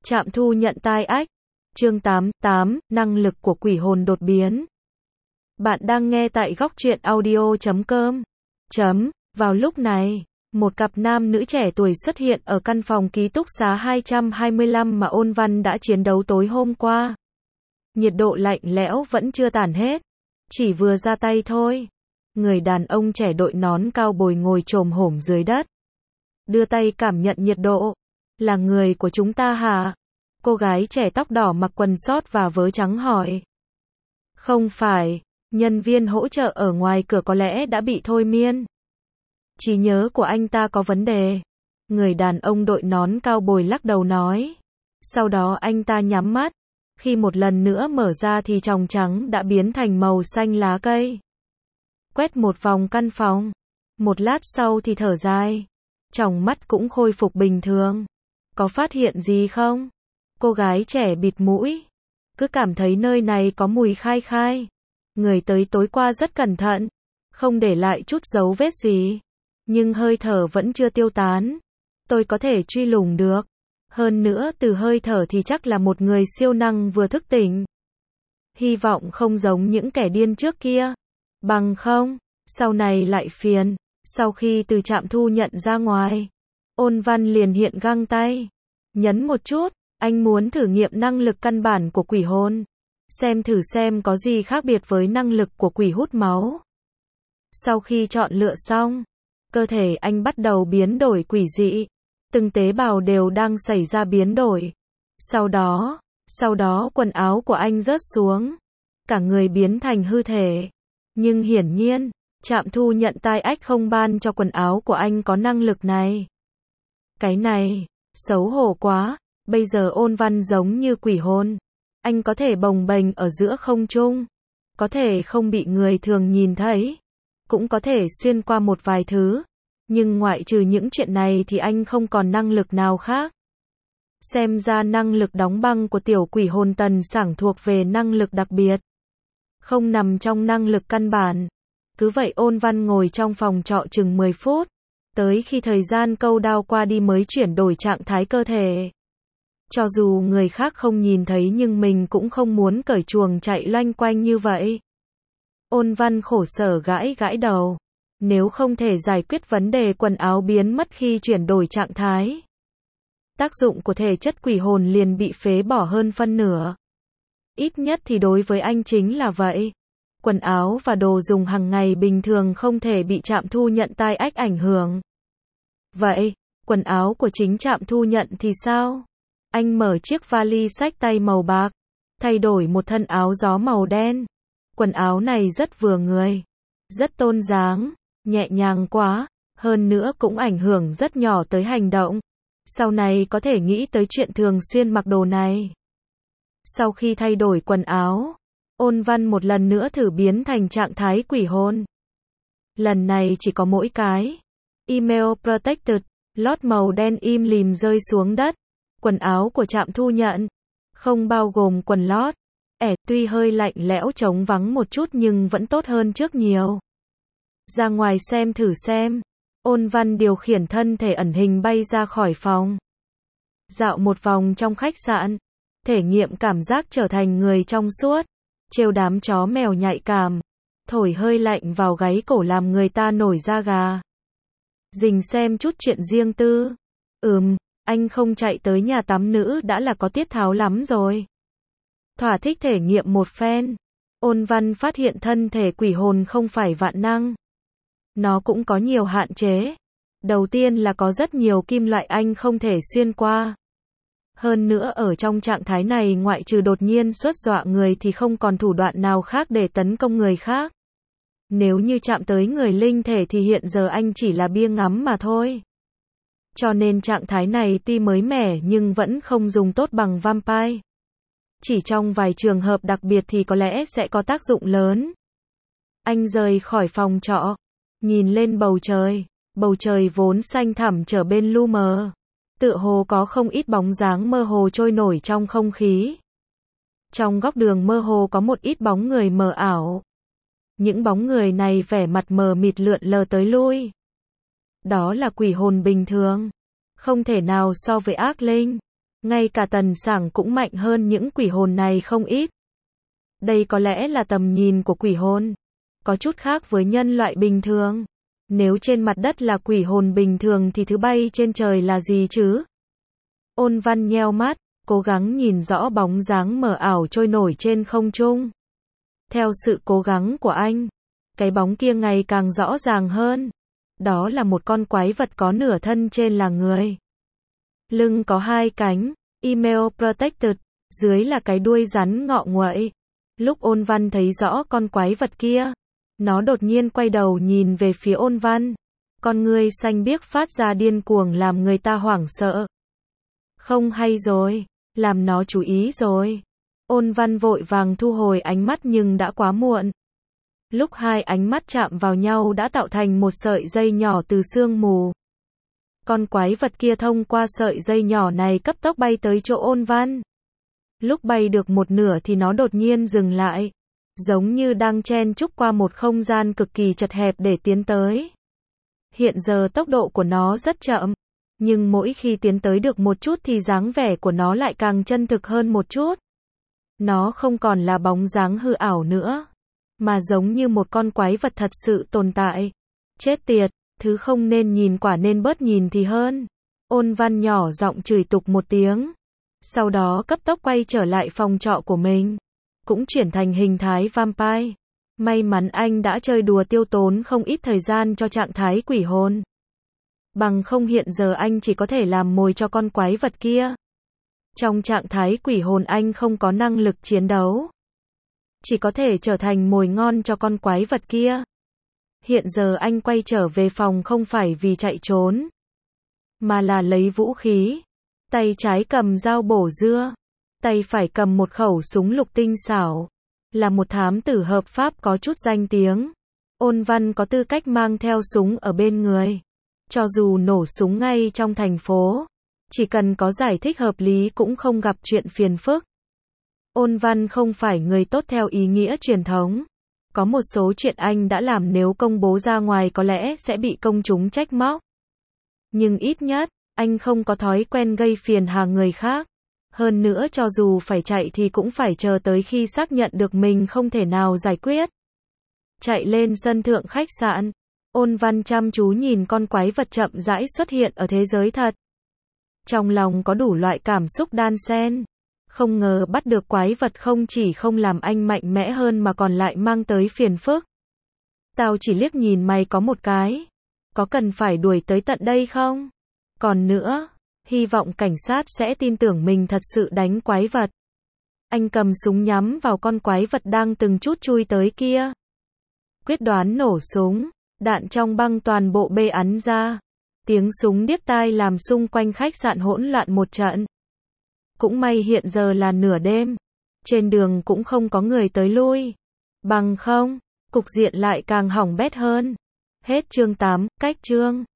Trạm thu nhận tai ách. Chương 8, năng lực của quỷ hồn đột biến. Bạn đang nghe tại góc truyện audio.com. Vào lúc này, một cặp nam nữ trẻ tuổi xuất hiện ở căn phòng ký túc xá 225 mà Ôn Văn đã chiến đấu tối hôm qua. Nhiệt độ lạnh lẽo vẫn chưa tản hết, chỉ vừa ra tay thôi. Người đàn ông trẻ đội nón cao bồi ngồi chồm hổm dưới đất, đưa tay cảm nhận nhiệt độ. Là người của chúng ta hả? Cô gái trẻ tóc đỏ mặc quần sót và vớ trắng hỏi. Không phải, nhân viên hỗ trợ ở ngoài cửa có lẽ đã bị thôi miên. Trí nhớ của anh ta có vấn đề. Người đàn ông đội nón cao bồi lắc đầu nói. Sau đó anh ta nhắm mắt. Khi một lần nữa mở ra thì tròng trắng đã biến thành màu xanh lá cây. Quét một vòng căn phòng. Một lát sau thì thở dài. Tròng mắt cũng khôi phục bình thường. Có phát hiện gì không? Cô gái trẻ bịt mũi. Cứ cảm thấy nơi này có mùi khai khai. Người tới tối qua rất cẩn thận, không để lại chút dấu vết gì. Nhưng hơi thở vẫn chưa tiêu tán. Tôi có thể truy lùng được. Hơn nữa từ hơi thở thì chắc là một người siêu năng vừa thức tỉnh. Hy vọng không giống những kẻ điên trước kia. Bằng không, sau này lại phiền. Sau khi từ trạm thu nhận ra ngoài, Ôn Văn liền hiện găng tay. Nhấn một chút, anh muốn thử nghiệm năng lực căn bản của quỷ hồn. Xem thử xem có gì khác biệt với năng lực của quỷ hút máu. Sau khi chọn lựa xong, cơ thể anh bắt đầu biến đổi quỷ dị. Từng tế bào đều đang xảy ra biến đổi. Sau đó quần áo của anh rớt xuống. Cả người biến thành hư thể. Nhưng hiển nhiên, trạm thu nhận tai ách không ban cho quần áo của anh có năng lực này. Cái này, xấu hổ quá. Bây giờ Ôn Văn giống như quỷ hồn. Anh có thể bồng bềnh ở giữa không trung. Có thể không bị người thường nhìn thấy. Cũng có thể xuyên qua một vài thứ. Nhưng ngoại trừ những chuyện này thì anh không còn năng lực nào khác. Xem ra năng lực đóng băng của tiểu quỷ hồn Tần Sảng thuộc về năng lực đặc biệt. Không nằm trong năng lực căn bản. Cứ vậy Ôn Văn ngồi trong phòng trọ chừng 10 phút. Tới khi thời gian câu đao qua đi mới chuyển đổi trạng thái cơ thể. Cho dù người khác không nhìn thấy nhưng mình cũng không muốn cởi chuồng chạy loanh quanh như vậy. Ôn Văn khổ sở gãi đầu. Nếu không thể giải quyết vấn đề quần áo biến mất khi chuyển đổi trạng thái, tác dụng của thể chất quỷ hồn liền bị phế bỏ hơn phân nửa. Ít nhất thì đối với anh chính là vậy. Quần áo và đồ dùng hàng ngày bình thường không thể bị trạm thu nhận tai ách ảnh hưởng. Vậy, quần áo của chính trạm thu nhận thì sao? Anh mở chiếc vali xách tay màu bạc, thay đổi một thân áo gió màu đen. Quần áo này rất vừa người, rất tôn dáng, nhẹ nhàng quá, hơn nữa cũng ảnh hưởng rất nhỏ tới hành động. Sau này có thể nghĩ tới chuyện thường xuyên mặc đồ này. Sau khi thay đổi quần áo, Ôn Văn một lần nữa thử biến thành trạng thái quỷ hồn. Lần này chỉ có mỗi cái Email Protected, lót màu đen im lìm rơi xuống đất. Quần áo của trạm thu nhận không bao gồm quần lót. Tuy hơi lạnh lẽo trống vắng một chút nhưng vẫn tốt hơn trước nhiều. Ra ngoài xem thử xem. Ôn Văn điều khiển thân thể ẩn hình bay ra khỏi phòng. Dạo một vòng trong khách sạn. Thể nghiệm cảm giác trở thành người trong suốt. Trêu đám chó mèo nhạy cảm. Thổi hơi lạnh vào gáy cổ làm người ta nổi da gà. Dình xem chút chuyện riêng tư. Anh không chạy tới nhà tắm nữ đã là có tiết tháo lắm rồi. Thỏa thích thể nghiệm một phen. Ôn Văn phát hiện thân thể quỷ hồn không phải vạn năng. Nó cũng có nhiều hạn chế. Đầu tiên là có rất nhiều kim loại anh không thể xuyên qua. Hơn nữa ở trong trạng thái này ngoại trừ đột nhiên xuất dọa người thì không còn thủ đoạn nào khác để tấn công người khác. Nếu như chạm tới người linh thể thì hiện giờ anh chỉ là bia ngắm mà thôi. Cho nên trạng thái này tuy mới mẻ nhưng vẫn không dùng tốt bằng vampire. Chỉ trong vài trường hợp đặc biệt thì có lẽ sẽ có tác dụng lớn. Anh rời khỏi phòng trọ, nhìn lên bầu trời vốn xanh thẳm trở bên lu mờ. Tựa hồ có không ít bóng dáng mơ hồ trôi nổi trong không khí. Trong góc đường mơ hồ có một ít bóng người mờ ảo. Những bóng người này vẻ mặt mờ mịt lượn lờ tới lui. Đó là quỷ hồn bình thường. Không thể nào so với ác linh. Ngay cả Tần Sảng cũng mạnh hơn những quỷ hồn này không ít. Đây có lẽ là tầm nhìn của quỷ hồn. Có chút khác với nhân loại bình thường. Nếu trên mặt đất là quỷ hồn bình thường thì thứ bay trên trời là gì chứ? Ôn Văn nheo mắt, cố gắng nhìn rõ bóng dáng mờ ảo trôi nổi trên không trung. Theo sự cố gắng của anh, cái bóng kia ngày càng rõ ràng hơn. Đó là một con quái vật có nửa thân trên là người. Lưng có 2 cánh, email protected, dưới là cái đuôi rắn ngọ nguậy. Lúc Ôn Văn thấy rõ con quái vật kia, nó đột nhiên quay đầu nhìn về phía Ôn Văn. Con ngươi xanh biếc phát ra điên cuồng làm người ta hoảng sợ. Không hay rồi, làm nó chú ý rồi. Ôn Văn vội vàng thu hồi ánh mắt nhưng đã quá muộn. Lúc hai ánh mắt chạm vào nhau đã tạo thành một sợi dây nhỏ từ sương mù. Con quái vật kia thông qua sợi dây nhỏ này cấp tốc bay tới chỗ Ôn Văn. Lúc bay được một nửa thì nó đột nhiên dừng lại. Giống như đang chen chúc qua một không gian cực kỳ chật hẹp để tiến tới. Hiện giờ tốc độ của nó rất chậm. Nhưng mỗi khi tiến tới được một chút thì dáng vẻ của nó lại càng chân thực hơn một chút. Nó không còn là bóng dáng hư ảo nữa. Mà giống như một con quái vật thật sự tồn tại. Chết tiệt, thứ không nên nhìn quả nên bớt nhìn thì hơn. Ôn Văn nhỏ giọng chửi tục một tiếng. Sau đó cấp tốc quay trở lại phòng trọ của mình. Cũng chuyển thành hình thái vampire. May mắn anh đã chơi đùa tiêu tốn không ít thời gian cho trạng thái quỷ hồn. Bằng không hiện giờ anh chỉ có thể làm mồi cho con quái vật kia. Trong trạng thái quỷ hồn anh không có năng lực chiến đấu. Chỉ có thể trở thành mồi ngon cho con quái vật kia. Hiện giờ anh quay trở về phòng không phải vì chạy trốn. Mà là lấy vũ khí. Tay trái cầm dao bổ dưa. Tay phải cầm một khẩu súng lục tinh xảo. Là một thám tử hợp pháp có chút danh tiếng. Ôn Văn có tư cách mang theo súng ở bên người. Cho dù nổ súng ngay trong thành phố. Chỉ cần có giải thích hợp lý cũng không gặp chuyện phiền phức. Ôn Văn không phải người tốt theo ý nghĩa truyền thống. Có một số chuyện anh đã làm nếu công bố ra ngoài có lẽ sẽ bị công chúng trách móc. Nhưng ít nhất, anh không có thói quen gây phiền hà người khác. Hơn nữa cho dù phải chạy thì cũng phải chờ tới khi xác nhận được mình không thể nào giải quyết. Chạy lên sân thượng khách sạn. Ôn Văn chăm chú nhìn con quái vật chậm rãi xuất hiện ở thế giới thật. Trong lòng có đủ loại cảm xúc đan xen. Không ngờ bắt được quái vật không chỉ không làm anh mạnh mẽ hơn mà còn lại mang tới phiền phức. Tao chỉ liếc nhìn mày có một cái. Có cần phải đuổi tới tận đây không? Còn nữa, hy vọng cảnh sát sẽ tin tưởng mình thật sự đánh quái vật. Anh cầm súng nhắm vào con quái vật đang từng chút chui tới kia. Quyết đoán nổ súng, đạn trong băng toàn bộ bê ắn ra. Tiếng súng điếc tai làm xung quanh khách sạn hỗn loạn một trận. Cũng may hiện giờ là nửa đêm. Trên đường cũng không có người tới lui. Bằng không, cục diện lại càng hỏng bét hơn. Hết chương 8, cách chương.